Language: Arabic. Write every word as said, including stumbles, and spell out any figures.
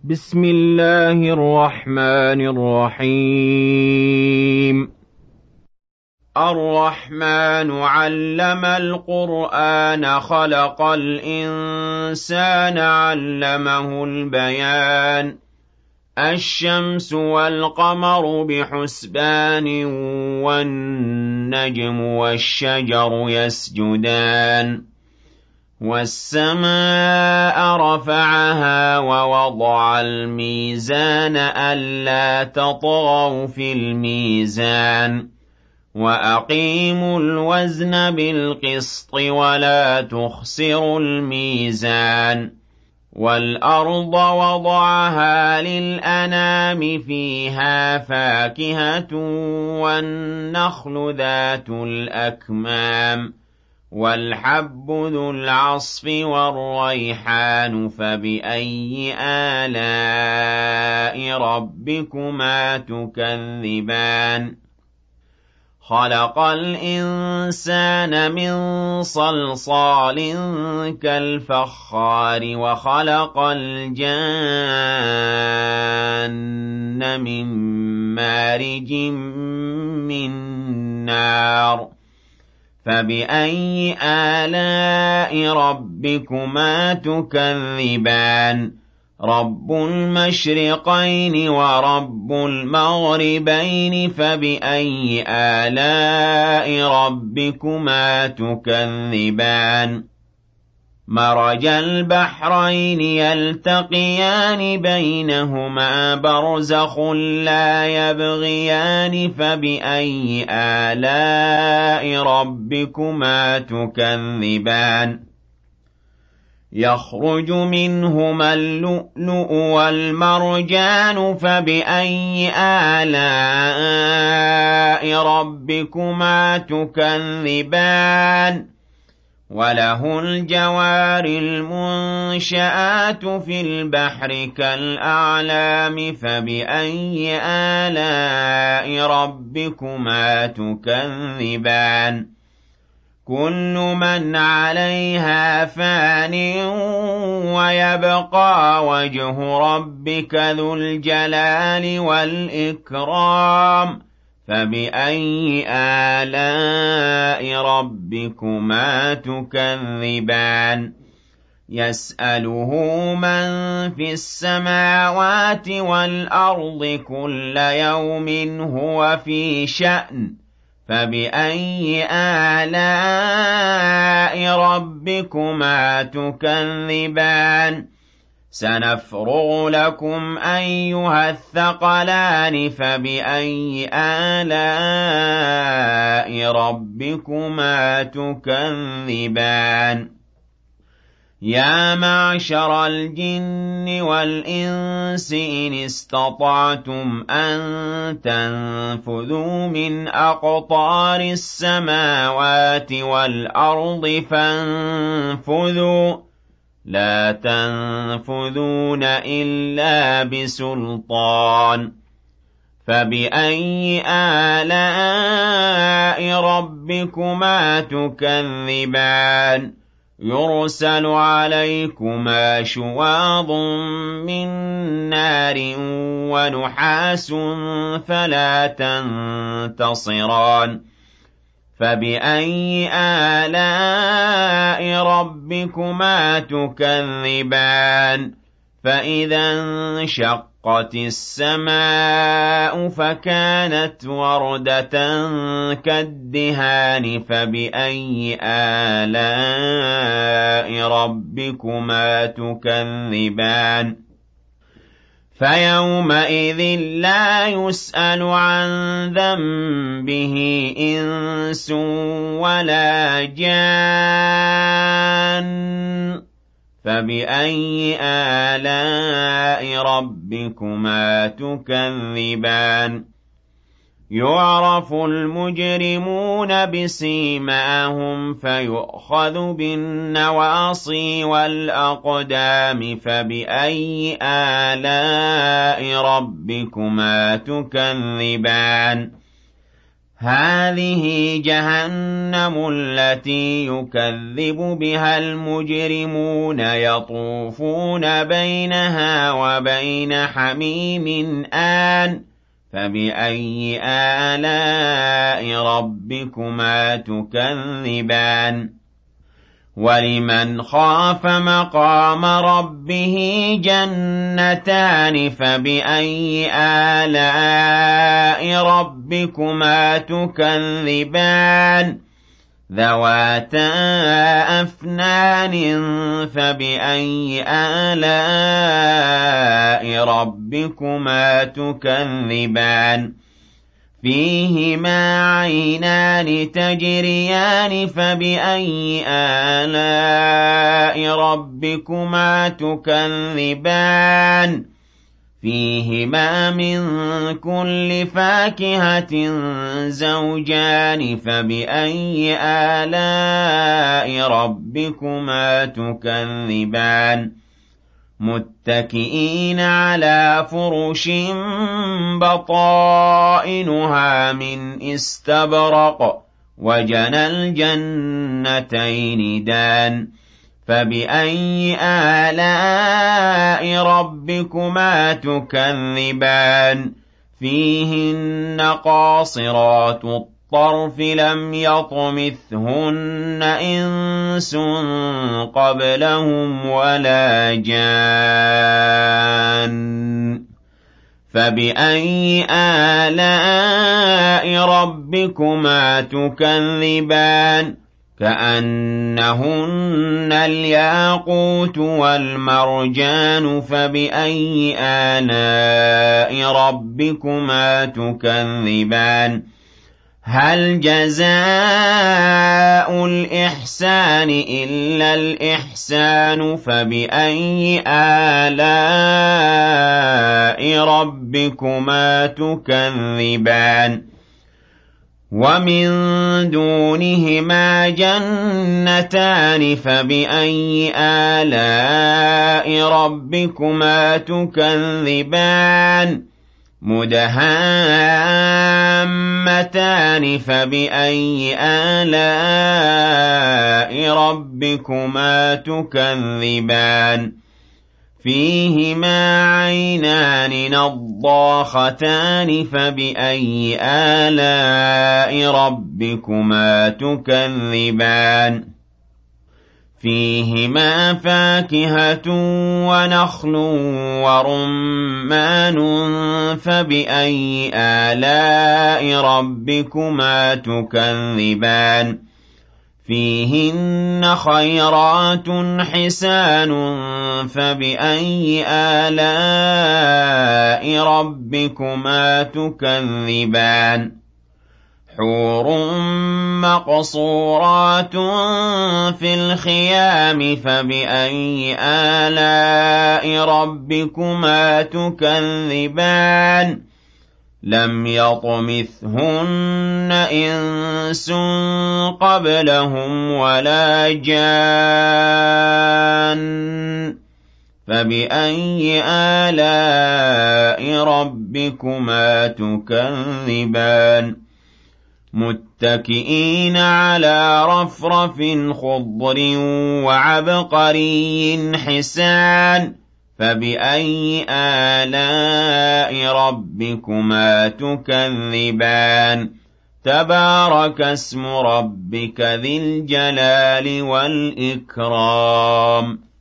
بسم الله الرحمن الرحيم الرحمن علم القرآن خلق الإنسان علمه البيان الشمس والقمر بحسبان والنجم والشجر يسجدان والسماء رفعها ووضع الميزان ألا تطغوا في الميزان وأقيموا الوزن بالقسط ولا تخسروا الميزان والأرض وضعها للأنام فيها فاكهة والنخل ذات الأكمام والحب ذو العصف والريحان فبأي آلاء ربكما تكذبان خلق الإنسان من صلصال كالفخار وخلق الجان من مارج من نار فبأي آلاء ربكما تكذبان رب المشرقين ورب المغربين فبأي آلاء ربكما تكذبان مرج البحرين يلتقيان بينهما برزخ لا يبغيان فبأي آلاء ربكما تكذبان يخرج منهما اللؤلؤ والمرجان فبأي آلاء ربكما تكذبان وله الجوار المنشآت في البحر كالأعلام فبأي آلاء ربكما تكذبان كل من عليها فان ويبقى وجه ربك ذو الجلال والإكرام فبأي آلاء ربكما تكذبان يسأله من في السماوات والأرض كل يوم هو في شأن فبأي آلاء ربكما تكذبان سنفرغ لكم أيها الثقلان فبأي آلاء ربكما تكذبان يا معشر الجن والإنس إن استطعتم أن تنفذوا من أقطار السماوات والأرض فانفذوا لا تنفذون إلا بسلطان فبأي آلاء ربكما تكذبان يرسل عليكما شواظ من نار ونحاس فلا تنتصران فبأي آلاء ربكما تكذبان فإذا انشقت السماء فكانت وردة كالدهان فبأي آلاء ربكما تكذبان فيومئذ لا يسأل عن ذنبه إنس ولا جان فبأي آلاء ربكما تكذبان يعرف المجرمون بسيماهم فيؤخذ بالنواصي والأقدام فبأي آلاء ربكما تكذبان هَٰذِهِ جَهَنَّمُ الَّتِي يُكَذِّبُ بِهَا الْمُجْرِمُونَ يَطُوفُونَ بَيْنَهَا وَبَيْنَ حَمِيمٍ آنٍ فَبِأَيِّ آلَاءِ رَبِّكُمَا تُكَذِّبَانِ وَلِمَنْ خَافَ مَقَامَ رَبِّهِ جَنَّتَانِ فَبِأَيِّ آلَاءِ رَبِّكُمَا تُكَذِّبَانِ ذَوَاتَا أَفْنَانٍ فَبِأَيِّ آلَاءِ رَبِّكُمَا تُكَذِّبَانِ فِيهِمَا عَيْنَانِ تَجْرِيَانِ فَبِأَيِّ آلَاءِ رَبِّكُمَا تُكَذِّبَانِ فِيهِمَا مِن كُلِّ فَاكِهَةٍ زَوْجَانِ فَبِأَيِّ آلَاءِ رَبِّكُمَا تُكَذِّبَانِ مُتَّكِئِينَ عَلَىٰ فُرُشٍ بَطَائِنُهَا مِنْ إِسْتَبْرَقٍ وَجَنَى الْجَنَّتَيْنِ دَانٍ فَبِأَيِّ آلَاءِ رَبِّكُمَا تُكَذِّبَانِ فِيهِنَّ قَاصِرَاتُ الطَّرْفِ لَمْ يَطْمِثْهُنَّ إِنسٌ قَبْلَهُمْ وَلَا جَانٌّ فَبِأَيِّ آلَاءِ رَبِّكُمَا تُكَذِّبَانِ كَأَنَّهُنَّ الْيَاقُوتُ وَالْمَرْجَانُ فَبِأَيِّ آلَاءِ رَبِّكُمَا تُكَذِّبَانِ هَلْ جَزَاءُ الْإِحْسَانِ إِلَّا الْإِحْسَانُ فَبِأَيِّ آلَاءِ رَبِّكُمَا تُكَذِّبَانِ وَمِن دُونِهِمَا جَنَّتَانِ فَبِأَيِّ آلَاءِ رَبِّكُمَا تُكَذِّبَانِ مُدْهَامَّتَانِ فَبِأَيِّ آلَاءِ رَبِّكُمَا تُكَذِّبَانِ فِيهِمَا عَيْنَانِ نَضَّاخَتَانِ فَبِأَيِّ آلَاءِ رَبِّكُمَا تُكَذِّبَانِ فِيهِمَا فَاكِهَةٌ وَنَخْلٌ وَرُمَّانٌ فَبِأَيِّ آلَاءِ رَبِّكُمَا تُكَذِّبَانِ فِيهِنَّ خَيْرَاتٌ حِسَانٌ فَبِأَيِّ آلَاءِ رَبِّكُمَا تُكَذِّبَانِ حُورٌ مَّقْصُورَاتٌ فِي الْخِيَامِ فَبِأَيِّ آلَاءِ رَبِّكُمَا تُكَذِّبَانِ لَمْ يَطْمِثْهُنَّ إِنسٌ قَبْلَهُمْ وَلَا جَانٌّ فَبِأَيِّ آلَاءِ رَبِّكُمَا تُكَذِّبَانِ مُتَّكِئِينَ عَلَىٰ رَفْرَفٍ خُضْرٍ وَعَبْقَرِيٍّ حِسَانٍ فَبِأَيِّ آلَاءِ رَبِّكُمَا تُكَذِّبَانِ تَبَارَكَ اسْمُ رَبِّكَ ذِي الْجَلَالِ وَالْإِكْرَامِ